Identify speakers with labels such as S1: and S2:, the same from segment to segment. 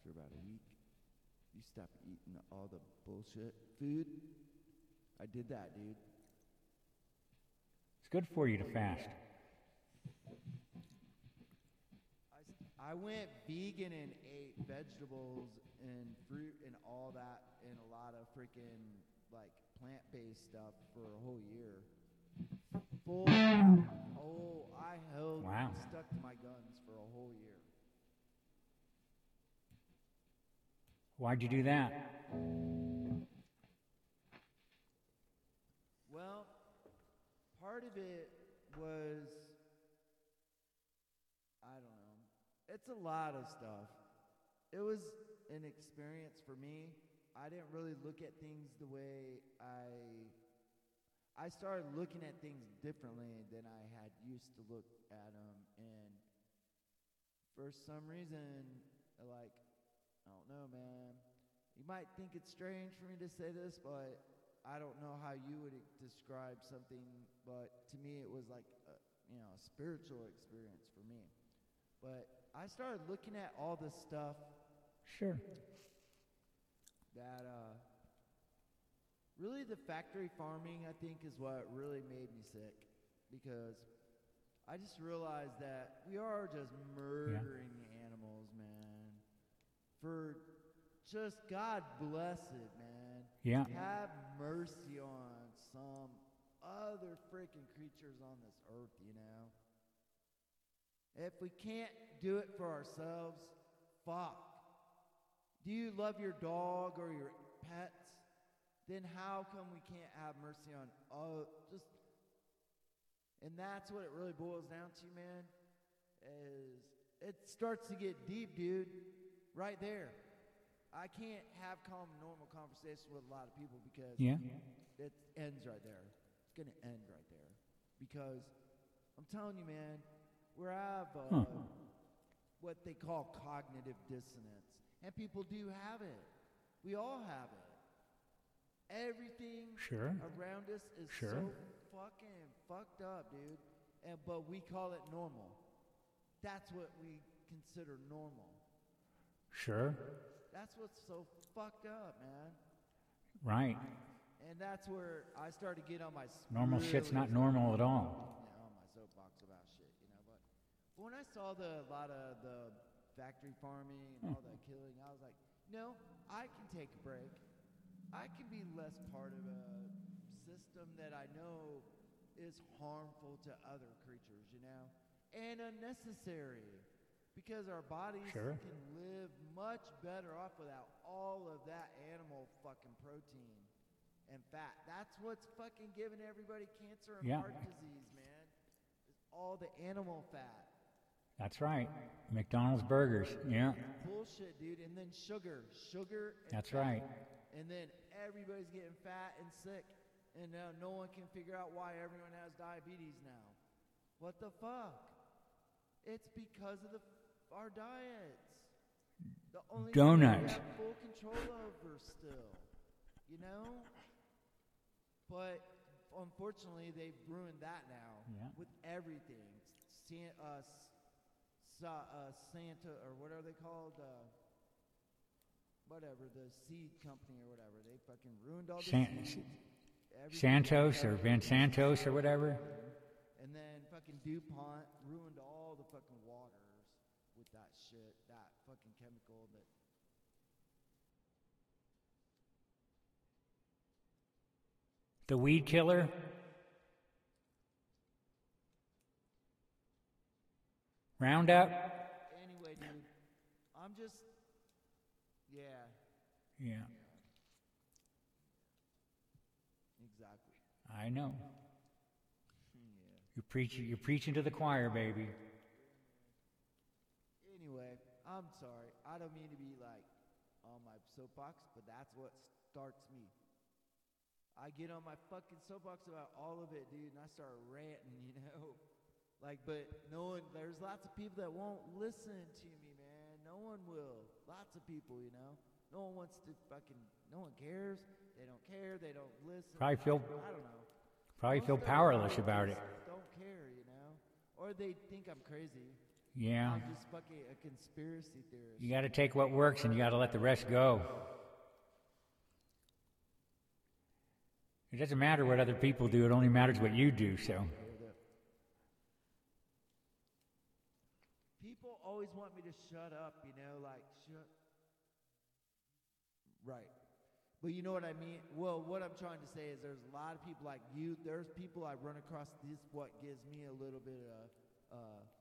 S1: after about a week, you stop eating all the bullshit food. I did that, dude.
S2: It's good for you to fast.
S1: I went vegan and ate vegetables and fruit and all that and a lot of freaking like plant-based stuff for a whole year. I held stuck to my guns for a whole year.
S2: Why'd you do that?
S1: Well, part of it was, I don't know. It's a lot of stuff. It was an experience for me. I didn't really look at things the way I started looking at things differently than I had used to look at them. And for some reason, like, I don't know, man. You might think it's strange for me to say this, but I don't know how you would describe something, but to me it was like a spiritual experience for me. But I started looking at all this stuff.
S2: Sure.
S1: That really the factory farming, I think, is what really made me sick, because I just realized that we are just murdering animals, man. For just God bless it, man.
S2: Yeah.
S1: Have mercy on some other freaking creatures on this earth, you know? If we can't do it for ourselves, fuck. Do you love your dog or your pets? Then how come we can't have mercy on and that's what it really boils down to, man, is it starts to get deep, dude, right there. I can't have normal conversation with a lot of people because it ends right there. It's going to end right there. Because I'm telling you, man, we have what they call cognitive dissonance. And people do have it. We all have it. Everything around us is so fucking fucked up, dude. But we call it normal. That's what we consider normal.
S2: Sure.
S1: That's what's so fucked up, man.
S2: Right.
S1: And that's where I started to get on my
S2: normal shit's not normal at all.
S1: On my soapbox about shit, you know. But when I saw a lot of the factory farming and all that killing, I was like, no, I can take a break. I can be less part of a system that I know is harmful to other creatures, you know, and unnecessary, because our bodies can live much better off without all of that animal fucking protein and fat. That's what's fucking giving everybody cancer and heart disease, man. It's all the animal fat.
S2: That's right. McDonald's burgers. Yeah.
S1: Bullshit, dude. And then sugar. And
S2: that's
S1: fat.
S2: Right.
S1: And then everybody's getting fat and sick. And now no one can figure out why everyone has diabetes now. What the fuck? It's because of our diets. The only
S2: Donuts.
S1: thing we have full control over still. You know? But unfortunately, they've ruined that now with everything. Santa, or what are they called? Whatever, the seed company or whatever. They fucking ruined all the seeds.
S2: Santos or Vansantos or whatever.
S1: And then fucking DuPont ruined all the fucking waters with that shit, that fucking chemical that...
S2: The weed killer? Roundup?
S1: Anyway, dude, I'm just...
S2: Yeah.
S1: Exactly.
S2: I know.
S1: Yeah.
S2: You're preaching to the choir, baby.
S1: Anyway, I'm sorry. I don't mean to be like on my soapbox, but that's what starts me. I get on my fucking soapbox about all of it, dude, and I start ranting, you know? Like, but there's lots of people that won't listen to me, man. No one will. Lots of people, you know? No one wants to no one cares. They don't care. They don't listen. I don't know.
S2: Probably feel powerless about it.
S1: Don't care, you know? Or they think I'm crazy.
S2: Yeah.
S1: I'm just fucking a conspiracy theorist.
S2: You got to take what works and you got to let the rest go. It doesn't matter what other people do, it only matters what you do, so.
S1: People always want me to shut up, you know, like, shut. Right. But you know what I mean? Well, what I'm trying to say is there's a lot of people like you. There's people I run across. This is what gives me a little bit of,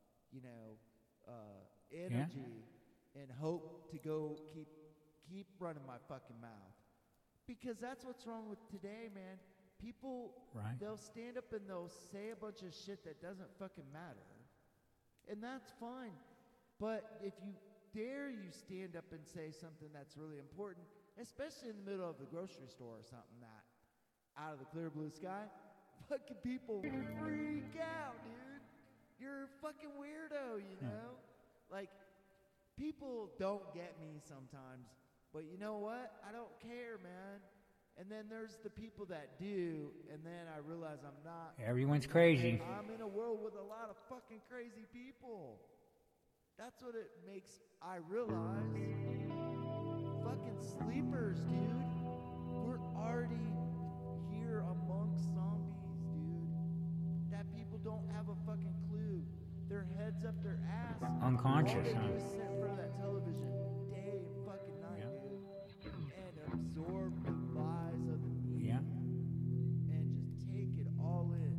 S1: energy and hope to go keep running my fucking mouth. Because that's what's wrong with today, man. People,
S2: right.
S1: They'll stand up and they'll say a bunch of shit that doesn't fucking matter. And that's fine. But if you stand up and say something that's really important, especially in the middle of the grocery store or something that out of the clear blue sky, fucking people freak out, dude. You're a fucking weirdo, you know? Like, people don't get me sometimes, but you know what? I don't care, man. And then there's the people that do, and then I realize I'm not.
S2: Everyone's crazy.
S1: I'm in a world with a lot of fucking crazy people. That's what it makes I realize. Fucking sleepers, dude. We're already here amongst zombies, dude. That people don't have a fucking clue. Their heads up their ass.
S2: Unconscious,
S1: all they
S2: huh?
S1: do is sit in front of that television day and fucking night, dude. And absorb the lies of the media. And just take it all in.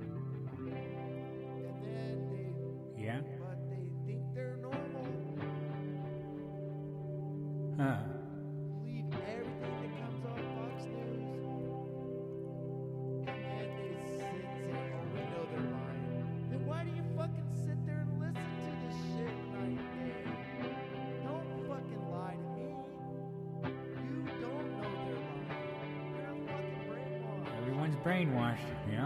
S1: And then but they think they're normal.
S2: Huh.
S1: Believe everything that comes on Fox News. And then they sit and say, oh, we know they're lying. Then why do you fucking sit there and listen to this shit night and day? Don't fucking lie to me. You don't know they're lying. You're fucking brainwashed.
S2: Everyone's brainwashed, yeah.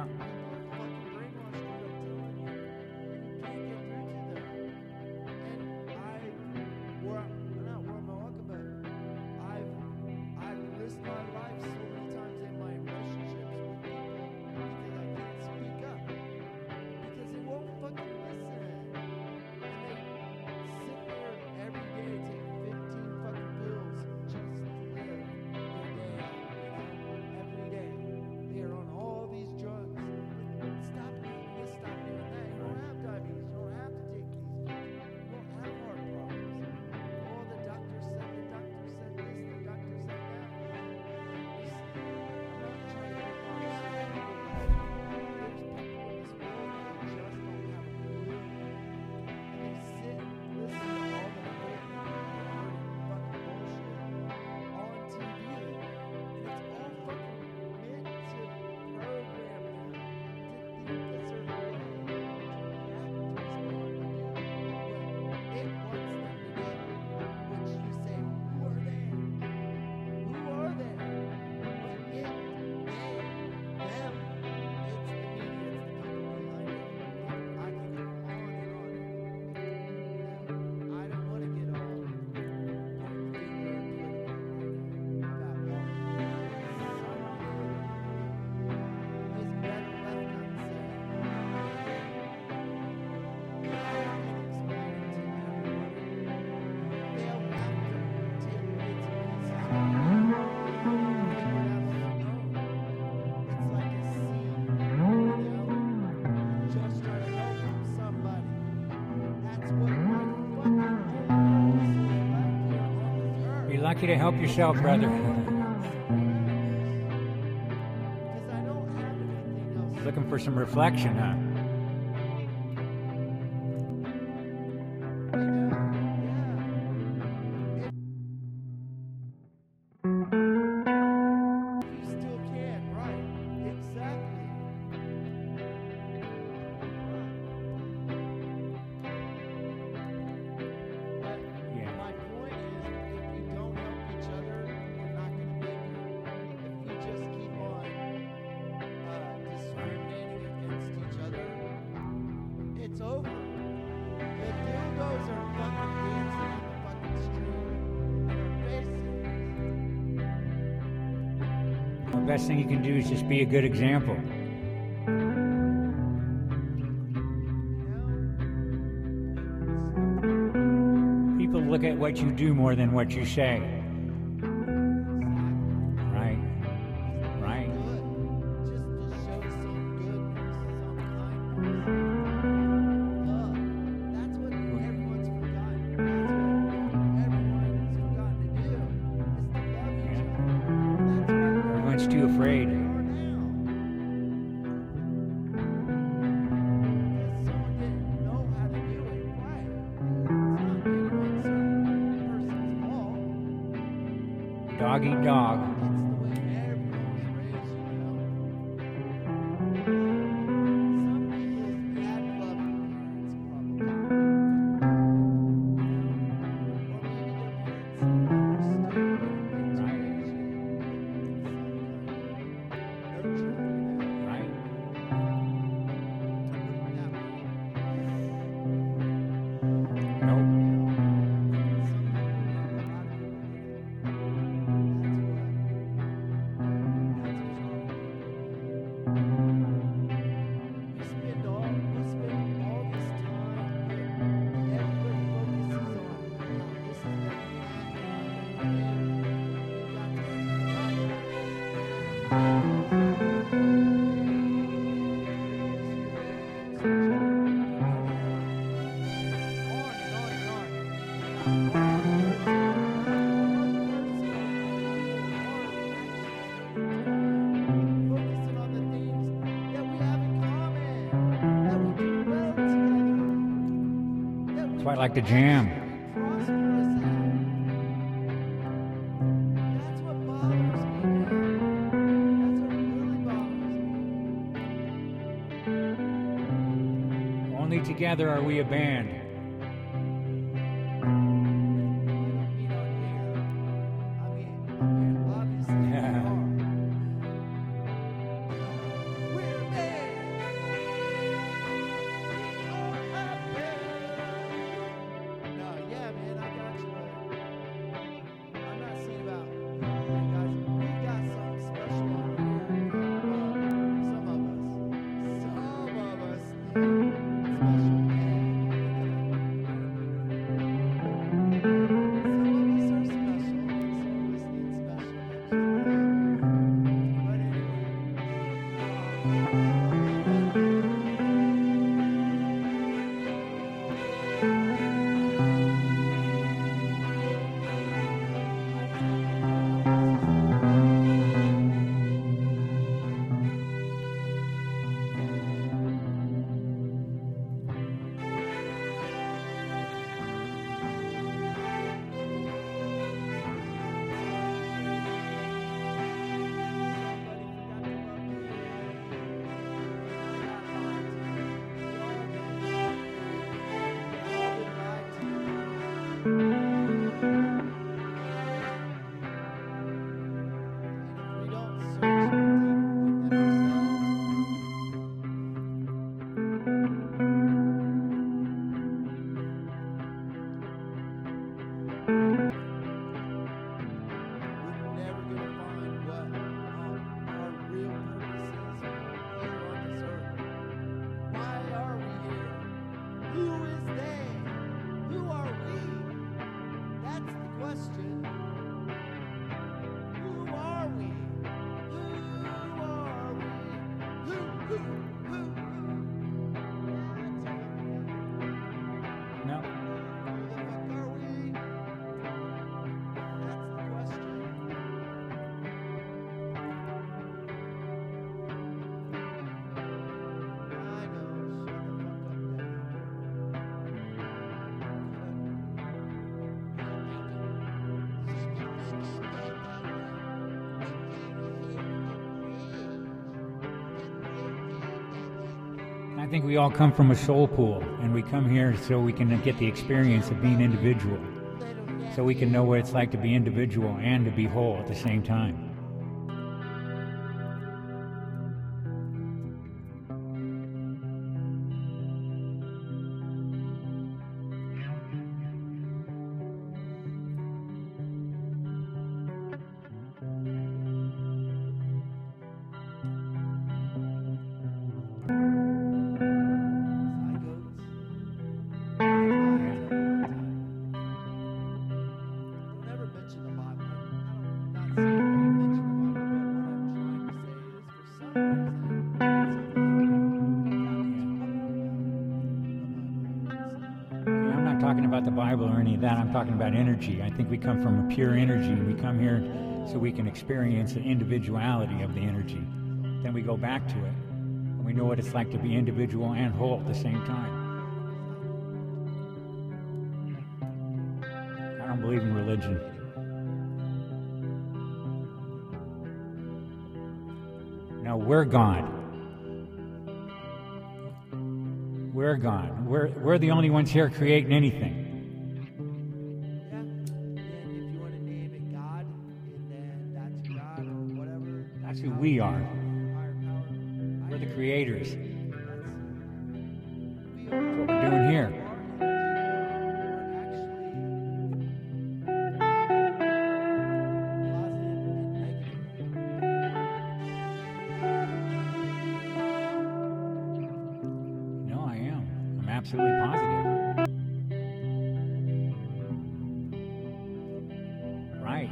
S2: Be lucky to help yourself, brother. Looking for some reflection, huh? The best thing you can do is just be a good example. what you do more than what you say. Right. Right.
S1: Just to show some goodness, some kindness, love. That's what everyone's forgotten. That's what everyone's forgotten to do, is to love each other. That's why
S2: Everyone's too afraid.
S1: we are now. Because someone didn't know how to do it right. It's not anyone's person's fault.
S2: Dog eat dog.
S1: It's the way everyone was raised, you know. Some people had loving parents, probably. Or maybe their parents understood what it meant to raise you with some kind of nurturing,
S2: Right.
S1: to put it that way.
S2: Nope.
S1: Some people did, a lot of people didn't. That's what's wrong with people. We spend all this time, everybody focuses on how this is going to focusing on the things that we have in common, that we do well together, that we
S2: That's why I like to jam.
S1: prosperous at. That's what bothers me, man. That's what really bothers me.
S2: Only together are we a band.
S1: I don't mean on here. I mean, obviously we
S2: Yeah.
S1: are. We're a band. We are a band. No, yeah, man, I got you, but I'm not saying about you guys. We got something special on here. Some of us need special band.
S2: I think we all come from a soul pool, and we come here so we can get the experience of being individual, so we can know what it's like to be individual and to be whole at the same time. of that. I'm talking about energy. I think we come from a pure energy, and we come here so we can experience the individuality of the energy. Then we go back to it, and we know what it's like to be individual and whole at the same time. I don't believe in religion. No, we're God. We're God. We're the only ones here creating anything.
S1: Yeah. And if you want to name it God, and then that's your God or whatever.
S2: That's who we are.
S1: Higher power.
S2: We're the creators.
S1: We
S2: That's what we're doing here. No, I am. I'm absolutely positive. Right.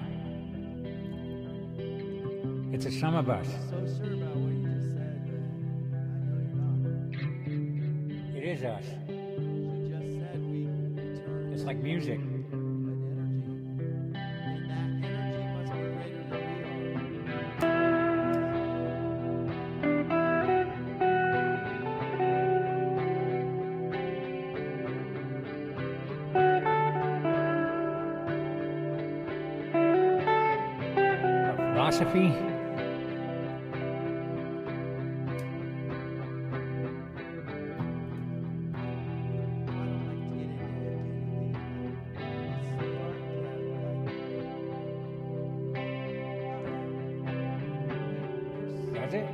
S2: It's a sum of us.
S1: So sure about what you just said, but I know you're not.
S2: It is us.
S1: You just said we turn
S2: It's like music.
S1: an energy, and that energy must be greater than we
S2: Philosophy. Does it?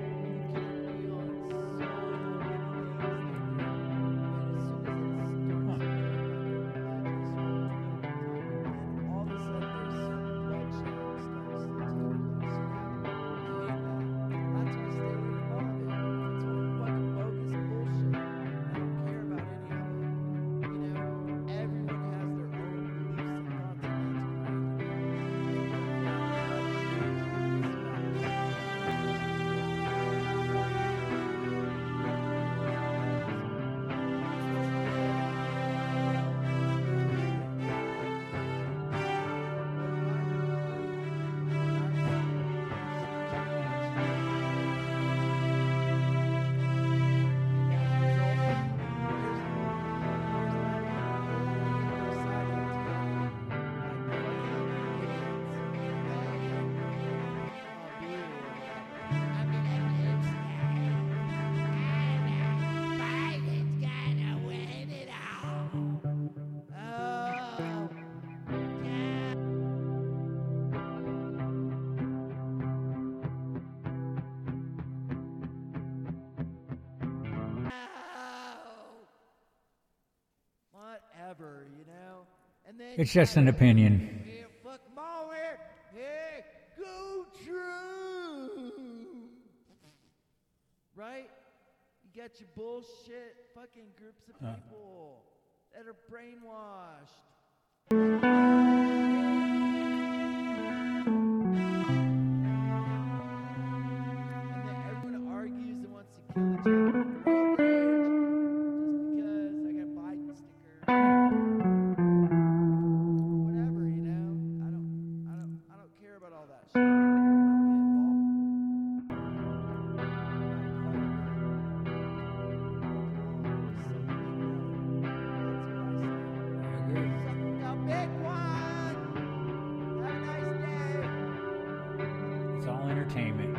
S1: Whatever, you know? And then
S2: It's just an opinion.
S1: yeah, fuck 'em all here. Hey, go true. Right? You got your bullshit fucking groups of people that are brainwashed. And then everyone argues and wants to kill each other just because I got a Biden sticker. Whatever, you know? I don't care about all that shit. I don't get
S2: I agree.
S1: involved. The big one. Have a nice day.
S2: It's all entertainment.